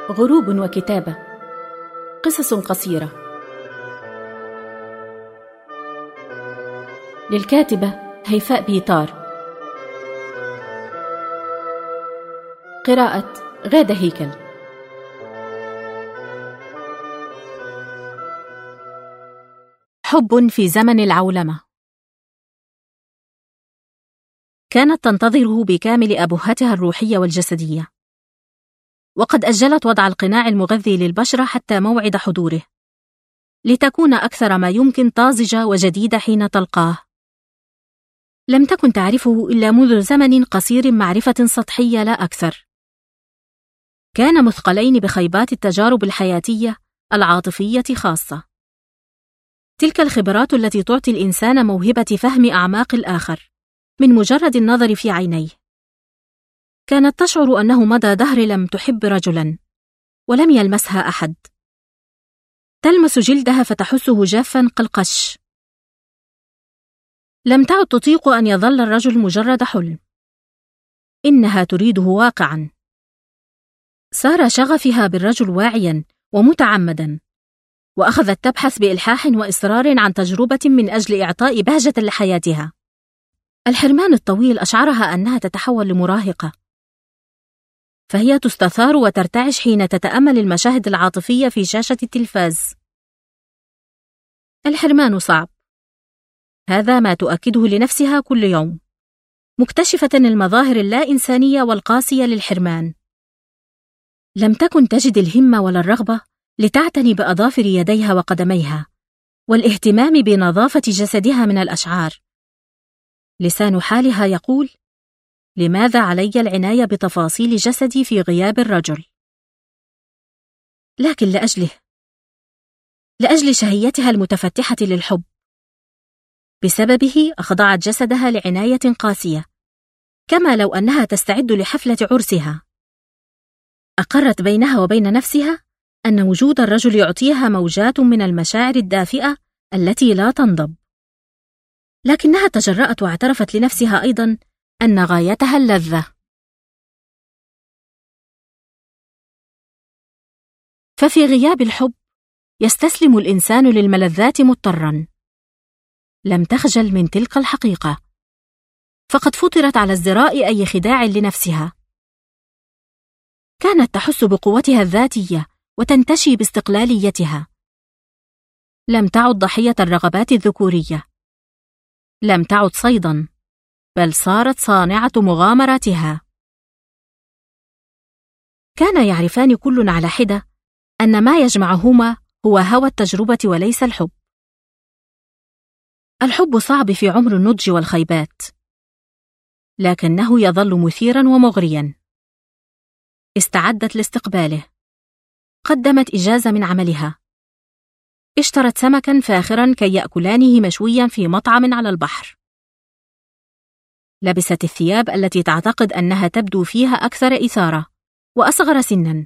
غروب وكتابة. قصص قصيرة للكاتبة هيفاء بيطار. قراءة غادة هيكل. حب في زمن العولمة. كانت تنتظره بكامل أبهتها الروحية والجسدية، وقد أجلت وضع القناع المغذي للبشرة حتى موعد حضوره، لتكون أكثر ما يمكن طازجة وجديدة حين تلقاه. لم تكن تعرفه إلا منذ زمن قصير، معرفة سطحية لا أكثر. كان مثقلين بخيبات التجارب الحياتية العاطفية خاصة، تلك الخبرات التي تعطي الإنسان موهبة فهم أعماق الآخر من مجرد النظر في عينيه. كانت تشعر أنه مدى دهر لم تحب رجلاً ولم يلمسها أحد، تلمس جلدها فتحسه جافاً كالقش. لم تعد تطيق أن يظل الرجل مجرد حلم، إنها تريده واقعاً. صار شغفها بالرجل واعياً ومتعمداً، وأخذت تبحث بإلحاح وإصرار عن تجربة من أجل إعطاء بهجة لحياتها. الحرمان الطويل أشعرها أنها تتحول لمراهقة، فهي تستثار وترتعش حين تتأمل المشاهد العاطفية في شاشة التلفاز. الحرمان صعب، هذا ما تؤكده لنفسها كل يوم، مكتشفة المظاهر اللا إنسانية والقاسية للحرمان. لم تكن تجد الهمة ولا الرغبة لتعتني بأظافر يديها وقدميها والاهتمام بنظافة جسدها من الأشعار. لسان حالها يقول: لماذا علي العناية بتفاصيل جسدي في غياب الرجل؟ لكن لأجل شهيتها المتفتحة للحب، بسببه أخضعت جسدها لعناية قاسية، كما لو أنها تستعد لحفلة عرسها. أقرت بينها وبين نفسها أن وجود الرجل يعطيها موجات من المشاعر الدافئة التي لا تنضب، لكنها تجرأت واعترفت لنفسها أيضاً أن غايتها اللذة. ففي غياب الحب يستسلم الإنسان للملذات مضطراً. لم تخجل من تلك الحقيقة، فقد فطرت على ازدراء أي خداع لنفسها. كانت تحس بقوتها الذاتية وتنتشي باستقلاليتها. لم تعد ضحية الرغبات الذكورية، لم تعد صيداً، بل صارت صانعة مغامراتها. كان يعرفان كل على حدة أن ما يجمعهما هو هوى التجربة وليس الحب. الحب صعب في عمر النضج والخيبات، لكنه يظل مثيراً ومغرياً. استعدت لاستقباله، قدمت إجازة من عملها، اشترت سمكاً فاخراً كي يأكلانه مشوياً في مطعم على البحر. لبست الثياب التي تعتقد أنها تبدو فيها أكثر إثارة وأصغر سناً،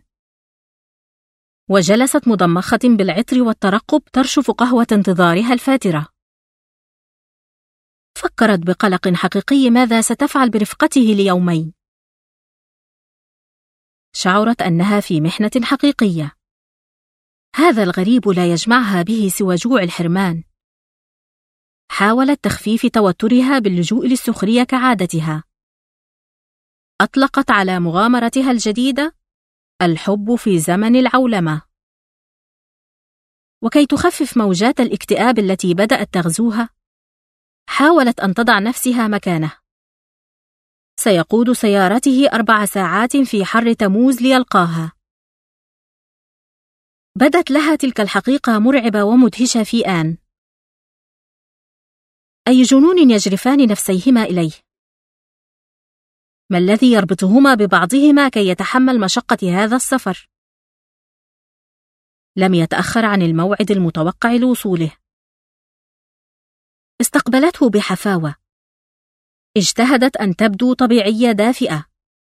وجلست مضمخة بالعطر والترقب ترشف قهوة انتظارها الفاترة. فكرت بقلق حقيقي ماذا ستفعل برفقته ليومين. شعرت أنها في محنة حقيقية. هذا الغريب لا يجمعها به سوى جوع الحرمان. حاولت تخفيف توترها باللجوء للسخرية كعادتها. أطلقت على مغامرتها الجديدة الحب في زمن العولمة. وكي تخفف موجات الاكتئاب التي بدأت تغزوها، حاولت أن تضع نفسها مكانه. سيقود سيارته 4 ساعات في حر تموز ليلقاها. بدت لها تلك الحقيقة مرعبة ومدهشة في آن. أي جنون يجرفان نفسيهما إليه؟ ما الذي يربطهما ببعضهما كي يتحمل مشقة هذا السفر؟ لم يتأخر عن الموعد المتوقع لوصوله. استقبلته بحفاوة، اجتهدت أن تبدو طبيعية دافئة.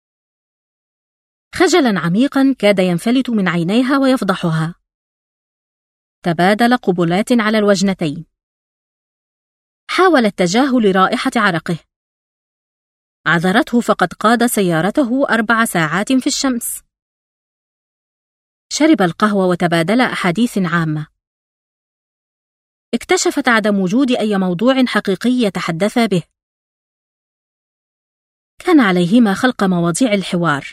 خجلاً عميقاً كاد ينفلت من عينيها ويفضحها. تبادل قبلات على الوجنتين. حاولت تجاهل رائحة عرقه. عذرته فقد قاد سيارته 4 ساعات في الشمس. شرب القهوة وتبادل أحاديث عامة. اكتشفت عدم وجود أي موضوع حقيقي يتحدثا به. كان عليهما خلق مواضيع الحوار.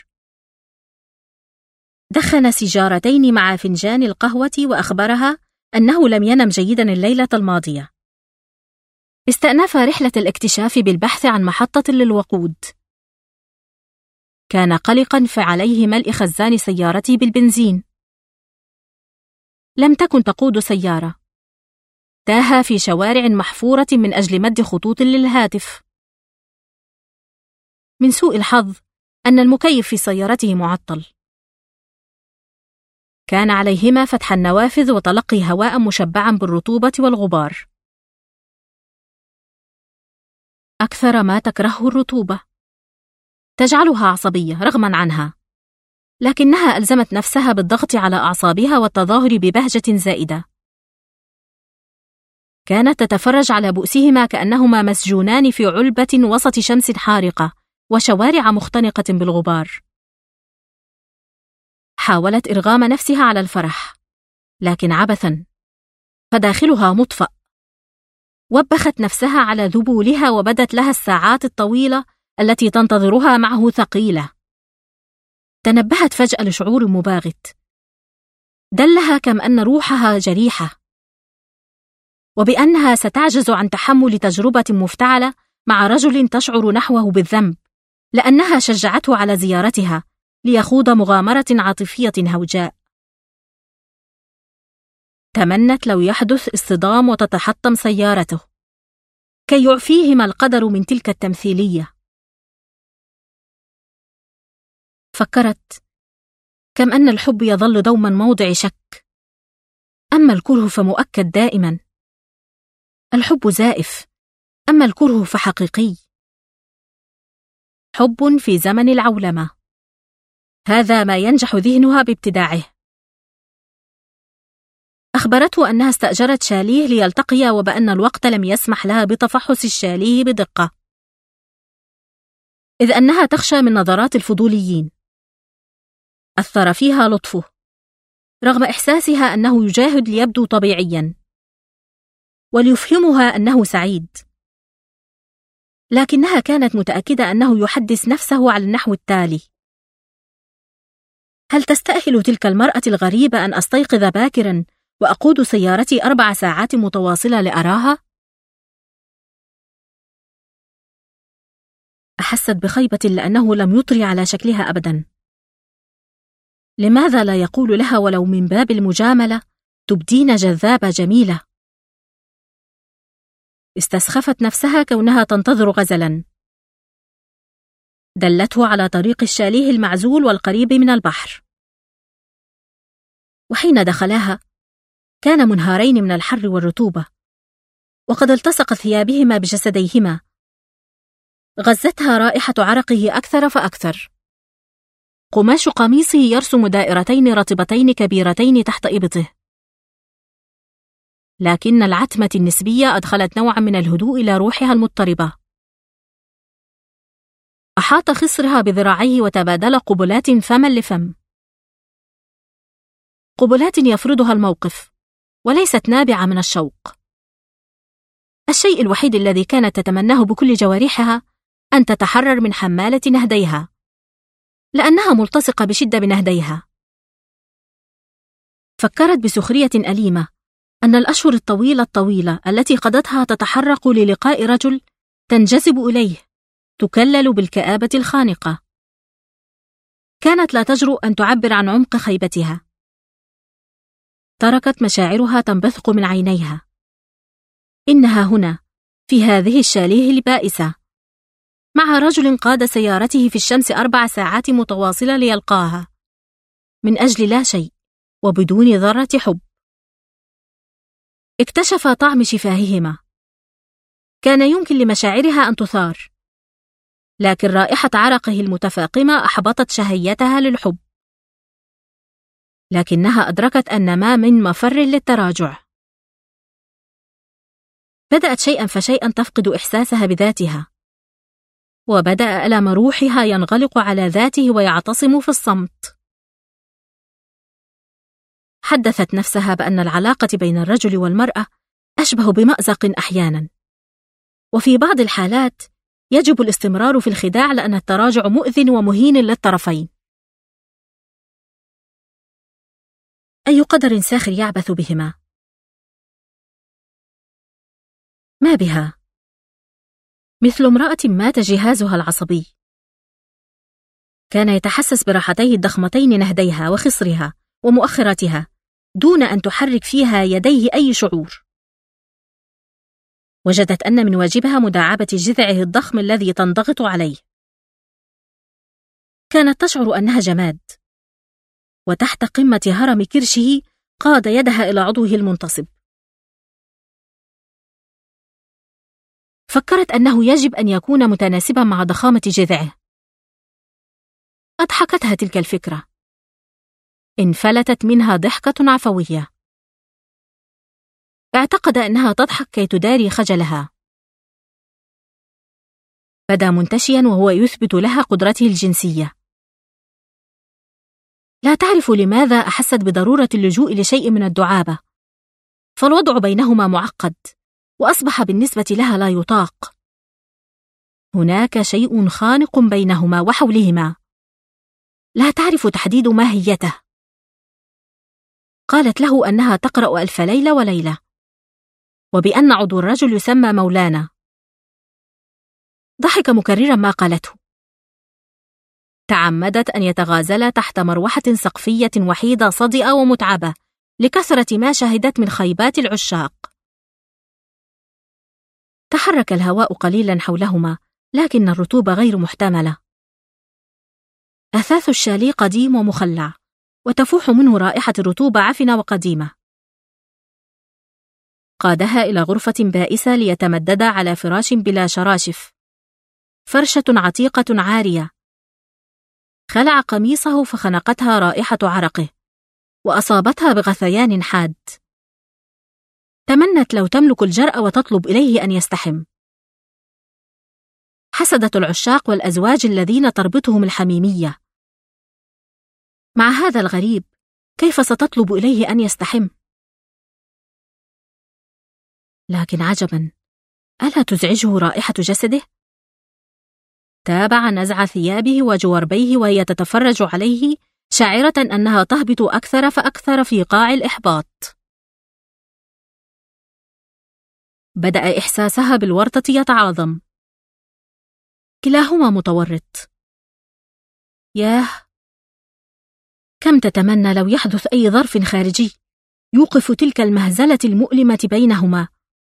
دخن سيجارتين مع فنجان القهوة وأخبرها أنه لم ينم جيدا الليلة الماضية. استأنف رحلة الاكتشاف بالبحث عن محطة للوقود. كان قلقا فعليه ملء خزان سيارته بالبنزين. لم تكن تقود سيارة. تاه في شوارع محفورة من أجل مد خطوط للهاتف. من سوء الحظ أن المكيف في سيارته معطل. كان عليهما فتح النوافذ وتلقي هواء مشبعا بالرطوبة والغبار. أكثر ما تكرهه الرطوبة. تجعلها عصبية رغما عنها، لكنها ألزمت نفسها بالضغط على أعصابها والتظاهر ببهجة زائدة. كانت تتفرج على بؤسهما كأنهما مسجونان في علبة وسط شمس حارقة وشوارع مختنقة بالغبار. حاولت إرغام نفسها على الفرح، لكن عبثا، فداخلها مطفأ. وبخت نفسها على ذبولها وبدت لها الساعات الطويلة التي تنتظرها معه ثقيلة. تنبهت فجأة لشعور مباغت دلها كم أن روحها جريحة، وبأنها ستعجز عن تحمل تجربة مفتعلة مع رجل تشعر نحوه بالذنب لأنها شجعته على زيارتها ليخوض مغامرة عاطفية هوجاء. تمنت لو يحدث اصطدام وتتحطم سيارته كي يعفيهما القدر من تلك التمثيلية. فكرت كم أن الحب يظل دوما موضع شك، أما الكره فمؤكد دائما. الحب زائف، أما الكره فحقيقي. حب في زمن العولمة، هذا ما ينجح ذهنها بابتداعه. أخبرته أنها استأجرت شاليه ليلتقيا وبأن الوقت لم يسمح لها بتفحص الشاليه بدقة، إذ أنها تخشى من نظرات الفضوليين. أثر فيها لطفه رغم إحساسها أنه يجاهد ليبدو طبيعيا وليفهمها أنه سعيد، لكنها كانت متأكدة أنه يحدث نفسه على النحو التالي: هل تستأهل تلك المرأة الغريبة أن أستيقظ باكرا وأقود سيارتي 4 ساعات متواصلة لأراها؟ أحست بخيبة لأنه لم يطري على شكلها أبدا. لماذا لا يقول لها ولو من باب المجاملة: تبدين جذابة جميلة؟ استسخفت نفسها كونها تنتظر غزلا. دلته على طريق الشاليه المعزول والقريب من البحر، وحين دخلاها كان منهارين من الحر والرطوبة، وقد التصقت ثيابهما بجسديهما. غزتها رائحة عرقه أكثر فأكثر. قماش قميصه يرسم دائرتين رطبتين كبيرتين تحت إبطه، لكن العتمة النسبية أدخلت نوعا من الهدوء إلى روحها المضطربة. أحاط خصرها بذراعيه وتبادل قبلات فما لفم، قبلات يفرضها الموقف وليست نابعة من الشوق. الشيء الوحيد الذي كانت تتمناه بكل جوارحها أن تتحرر من حمالة نهديها، لأنها ملتصقة بشدة بنهديها. فكرت بسخرية أليمة أن الأشهر الطويلة التي قضتها تتحرق للقاء رجل تنجذب إليه تكلل بالكآبة الخانقة. كانت لا تجرؤ أن تعبر عن عمق خيبتها. تركت مشاعرها تنبثق من عينيها. إنها هنا في هذه الشاليه البائسة مع رجل قاد سيارته في الشمس 4 ساعات متواصلة ليلقاها من أجل لا شيء وبدون ذرة حب. اكتشف طعم شفاههما. كان يمكن لمشاعرها أن تثار، لكن رائحة عرقه المتفاقمة أحبطت شهيتها للحب. لكنها أدركت أن ما من مفر للتراجع. بدأت شيئا فشيئا تفقد إحساسها بذاتها، وبدأ ألم روحها ينغلق على ذاته ويعتصم في الصمت. حدثت نفسها بأن العلاقة بين الرجل والمرأة أشبه بمأزق أحيانا، وفي بعض الحالات يجب الاستمرار في الخداع لأن التراجع مؤذٍ ومهين للطرفين. أي قدر ساخر يعبث بهما. ما بها؟ مثل امرأة مات جهازها العصبي. كان يتحسس براحتيه الضخمتين نهديها وخصرها ومؤخرتها دون أن تحرك فيها يديه أي شعور. وجدت أن من واجبها مداعبة جذعه الضخم الذي تنضغط عليه. كانت تشعر أنها جماد، وتحت قمة هرم كرشه قاد يدها إلى عضوه المنتصب. فكرت أنه يجب أن يكون متناسبا مع ضخامة جذعه. أضحكتها تلك الفكرة. انفلتت منها ضحكة عفوية. اعتقد أنها تضحك كي تداري خجلها. بدا منتشيا وهو يثبت لها قدرته الجنسية. لا تعرف لماذا أحست بضرورة اللجوء لشيء من الدعابة، فالوضع بينهما معقد، وأصبح بالنسبة لها لا يطاق. هناك شيء خانق بينهما وحولهما، لا تعرف تحديد ماهيته. قالت له أنها تقرأ ألف ليلة وليلة، وبأن عضو الرجل يسمى مولانا. ضحك مكررا ما قالته. تعمدت أن يتغازل تحت مروحة سقفية وحيدة صدئة ومتعبة لكثرة ما شهدت من خيبات العشاق. تحرك الهواء قليلا حولهما، لكن الرطوبة غير محتملة. أثاث الشاليه قديم ومخلع، وتفوح منه رائحة الرطوبة عفنة وقديمة. قادها إلى غرفة بائسة ليتمدد على فراش بلا شراشف، فرشة عتيقة عارية. خلع قميصه فخنقتها رائحة عرقه، وأصابتها بغثيان حاد. تمنت لو تملك الجرأة وتطلب إليه أن يستحم. حسدت العشاق والأزواج الذين تربطهم الحميمية. مع هذا الغريب كيف ستطلب إليه أن يستحم؟ لكن عجبا، ألا تزعجه رائحة جسده؟ تابع نزع ثيابه وجوربيه وهي تتفرج عليه، شاعرة أنها تهبط أكثر فأكثر في قاع الإحباط. بدأ إحساسها بالورطة يتعاظم. كلاهما متورط. ياه، كم تتمنى لو يحدث أي ظرف خارجي يوقف تلك المهزلة المؤلمة بينهما.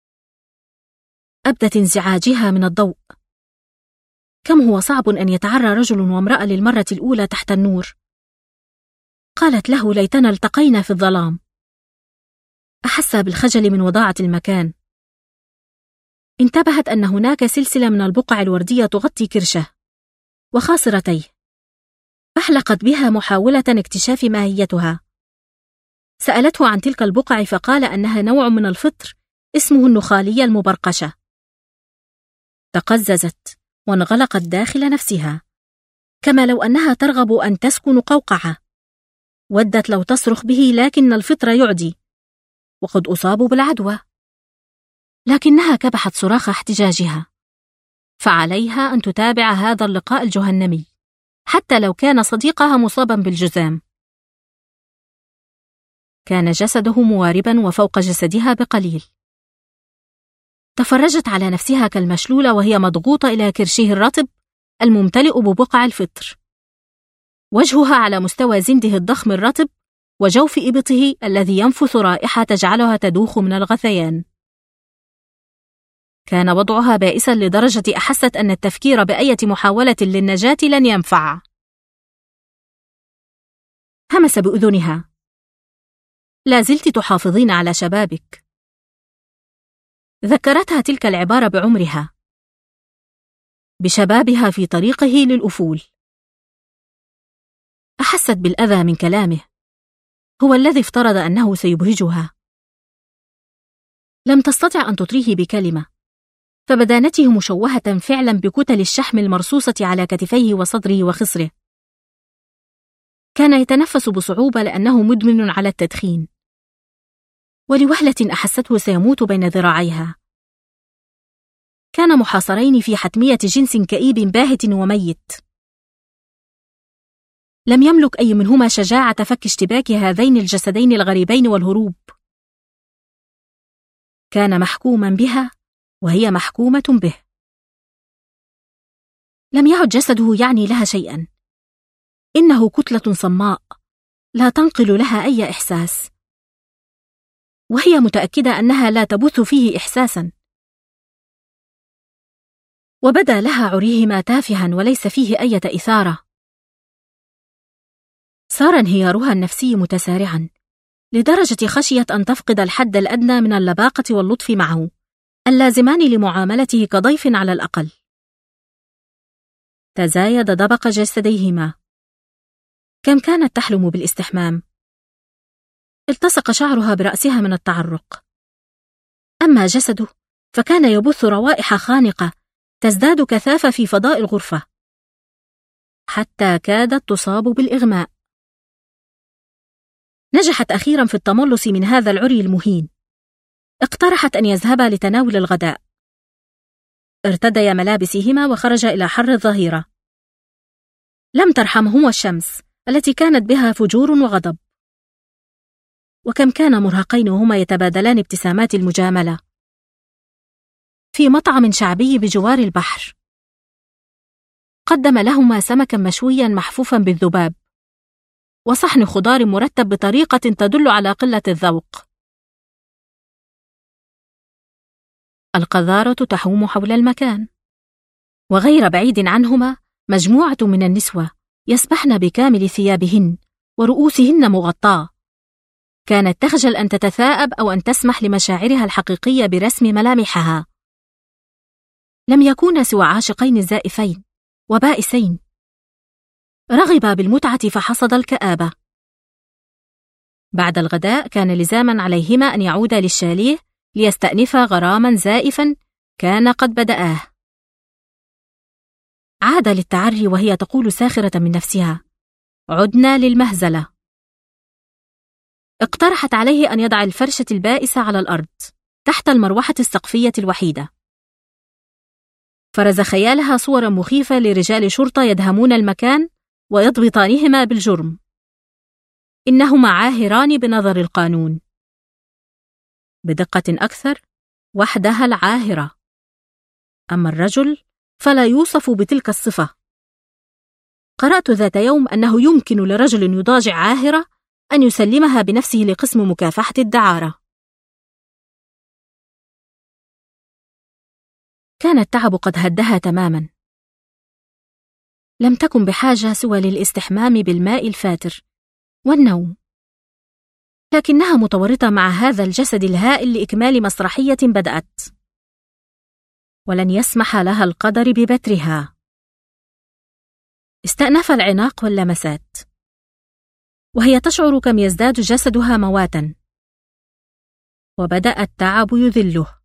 أبدت انزعاجها من الضوء. كم هو صعب أن يتعرى رجل وامرأة للمرة الأولى تحت النور. قالت له ليتنا التقينا في الظلام. أحس بالخجل من وضاعة المكان. انتبهت أن هناك سلسلة من البقع الوردية تغطي كرشه وخاصرتيه. أحلقت بها محاولة اكتشاف ماهيتها. سألته عن تلك البقع فقال أنها نوع من الفطر اسمه النخالية المبرقشة. تقززت وانغلقت داخل نفسها، كما لو أنها ترغب أن تسكن قوقعة. ودت لو تصرخ به، لكن الفطر يعدي، وقد أصابوا بالعدوى. لكنها كبحت صراخ احتجاجها، فعليها أن تتابع هذا اللقاء الجهنمي حتى لو كان صديقها مصابا بالجذام. كان جسده مواربا وفوق جسدها بقليل. تفرجت على نفسها كالمشلولة وهي مضغوطة إلى كرشه الرطب الممتلئ ببقع الفطر. وجهها على مستوى زنده الضخم الرطب وجوف إبطه الذي ينفث رائحة تجعلها تدوخ من الغثيان. كان وضعها بائسا لدرجة أحست أن التفكير بأية محاولة للنجاة لن ينفع. همس بأذنها: لا زلت تحافظين على شبابك. ذكرتها تلك العبارة بعمرها، بشبابها في طريقه للأفول. أحست بالأذى من كلامه، هو الذي افترض أنه سيبهجها. لم تستطع أن تطريه بكلمة، فبدانته مشوهة فعلا بكتل الشحم المرصوصة على كتفيه وصدره وخصره. كان يتنفس بصعوبة لأنه مدمن على التدخين، ولوهلة أحسته سيموت بين ذراعيها. كان محاصرين في حتمية جنس كئيب باهت وميت. لم يملك أي منهما شجاعة فك اشتباك هذين الجسدين الغريبين والهروب. كان محكوما بها وهي محكومة به. لم يعد جسده يعني لها شيئا. إنه كتلة صماء لا تنقل لها أي إحساس، وهي متأكدة أنها لا تبث فيه إحساسا. وبدا لها عريهما تافها وليس فيه أي إثارة. صار انهيارها النفسي متسارعا لدرجة خشيت أن تفقد الحد الأدنى من اللباقة واللطف معه، اللازمان لمعاملته كضيف على الأقل. تزايد دبق جسديهما. كم كانت تحلم بالاستحمام. التصق شعرها برأسها من التعرق. أما جسده فكان يبث روائح خانقة تزداد كثافة في فضاء الغرفة، حتى كادت تصاب بالإغماء. نجحت أخيرا في التملص من هذا العري المهين. اقترحت أن يذهبا لتناول الغداء. ارتديا ملابسهما وخرجا إلى حر الظهيرة. لم ترحمهما الشمس التي كانت بها فجور وغضب. وكم كان مرهقين وهما يتبادلان ابتسامات المجاملة في مطعم شعبي بجوار البحر. قدم لهما سمكا مشويا محفوفا بالذباب وصحن خضار مرتب بطريقة تدل على قلة الذوق. القذارة تحوم حول المكان، وغير بعيد عنهما مجموعة من النسوة يسبحن بكامل ثيابهن ورؤوسهن مغطاة. كانت تخجل أن تتثاءب أو أن تسمح لمشاعرها الحقيقية برسم ملامحها. لم يكونا سوى عاشقين زائفين وبائسين، رغبا بالمتعة فحصد الكآبة. بعد الغداء كان لزاما عليهما أن يعودا للشاليه ليستأنفا غراما زائفا كان قد بدأاه. عاد للتعري وهي تقول ساخرة من نفسها: عدنا للمهزلة. اقترحت عليه أن يضع الفرشة البائسة على الأرض تحت المروحة السقفية الوحيدة. فرز خيالها صورا مخيفة لرجال شرطة يدهمون المكان ويضبطانهما بالجرم. إنهما عاهران بنظر القانون. بدقة أكثر، وحدها العاهرة. أما الرجل فلا يوصف بتلك الصفة. قرأت ذات يوم أنه يمكن لرجل يضاجع عاهرة أن يسلمها بنفسه لقسم مكافحة الدعارة. كان التعب قد هدها تماما. لم تكن بحاجة سوى للاستحمام بالماء الفاتر والنوم، لكنها متورطة مع هذا الجسد الهائل لإكمال مسرحية بدأت، ولن يسمح لها القدر ببترها. استأنف العناق واللمسات، وهي تشعر كم يزداد جسدها مواتا، وبدأ التعب يذله.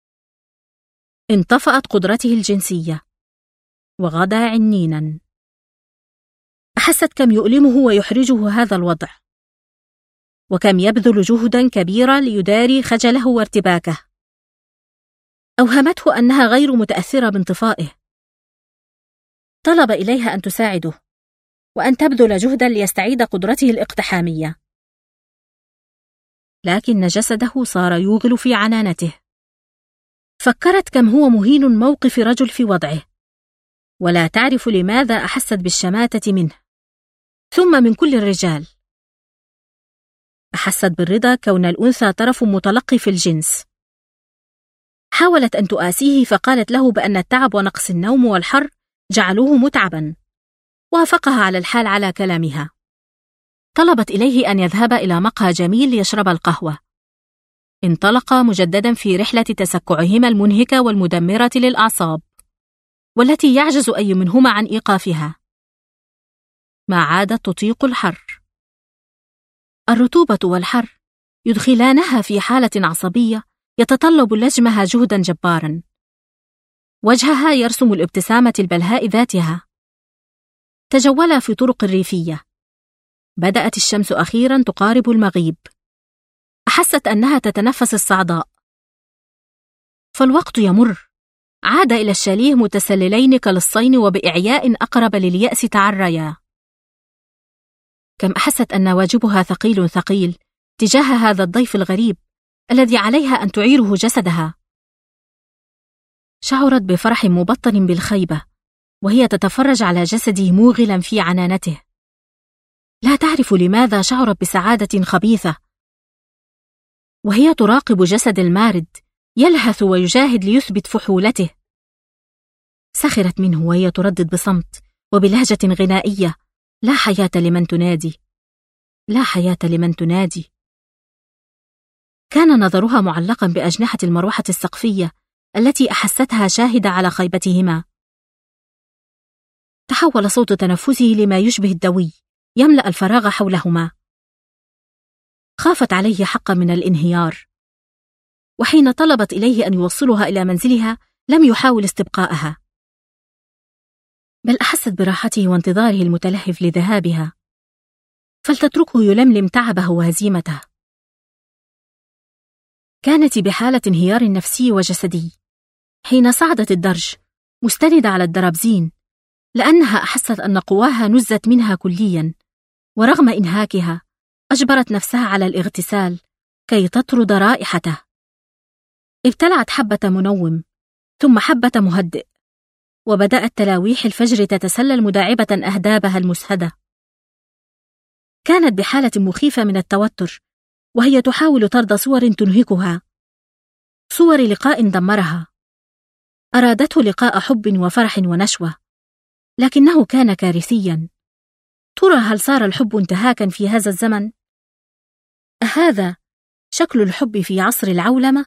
انطفأت قدرته الجنسية وغدا عنينا. أحست كم يؤلمه ويحرجه هذا الوضع، وكم يبذل جهدا كبيرا ليداري خجله وارتباكه. أوهمته أنها غير متأثرة بانطفائه. طلب إليها أن تساعده وأن تبذل جهدا ليستعيد قدرته الاقتحامية، لكن جسده صار يوغل في عنانته. فكرت كم هو مهين موقف رجل في وضعه، ولا تعرف لماذا أحست بالشماتة منه، ثم من كل الرجال. أحست بالرضا كون الأنثى طرف متلقي في الجنس. حاولت أن تؤاسيه فقالت له بأن التعب ونقص النوم والحر جعلوه متعبا. وافقها على الحال على كلامها. طلبت إليه أن يذهب إلى مقهى جميل ليشرب القهوة. انطلقا مجددا في رحلة تسكعهما المنهكة والمدمرة للأعصاب، والتي يعجز أي منهما عن إيقافها. ما عادت تطيق الحر. الرطوبة والحر يدخلانها في حالة عصبية يتطلب لجمها جهدا جبارا. وجهها يرسم الابتسامة البلهاء ذاتها. تجولا في طرق الريفية، بدأت الشمس أخيرا تقارب المغيب. أحست أنها تتنفس الصعداء. فالوقت يمر. عاد إلى الشاليه متسللين كلصين وبإعياء أقرب لليأس تعريا. كم أحست أن واجبها ثقيل ثقيل تجاه هذا الضيف الغريب الذي عليها أن تعيره جسدها. شعرت بفرح مبطن بالخيبة وهي تتفرج على جسده موغلا في عنانته. لا تعرف لماذا شعرت بسعادة خبيثة وهي تراقب جسد المارد يلهث ويجاهد ليثبت فحولته. سخرت منه وهي تردد بصمت وبلهجة غنائية: لا حياة لمن تنادي، لا حياة لمن تنادي. كان نظرها معلقا بأجنحة المروحة السقفية التي أحستها شاهدة على خيبتهما. تحول صوت تنفسه لما يشبه الدوي يملأ الفراغ حولهما. خافت عليه حقا من الانهيار، وحين طلبت إليه أن يوصلها إلى منزلها لم يحاول استبقاءها، بل أحست براحته وانتظاره المتلهف لذهابها، فلتتركه يلملم تعبه وهزيمته. كانت بحالة انهيار نفسي وجسدي حين صعدت الدرج مستندة على الدرابزين، لأنها أحست أن قواها نزت منها كليا، ورغم إنهاكها أجبرت نفسها على الاغتسال كي تطرد رائحته. ابتلعت حبة منوم ثم حبة مهدئ، وبدأت تلاويح الفجر تتسلل مداعبة أهدابها المسهدة. كانت بحالة مخيفة من التوتر وهي تحاول طرد صور تنهكها، صور لقاء دمرها. أرادته لقاء حب وفرح ونشوة، لكنه كان كارثيا. ترى هل صار الحب انتهاكا في هذا الزمن؟ أهذا شكل الحب في عصر العولمة؟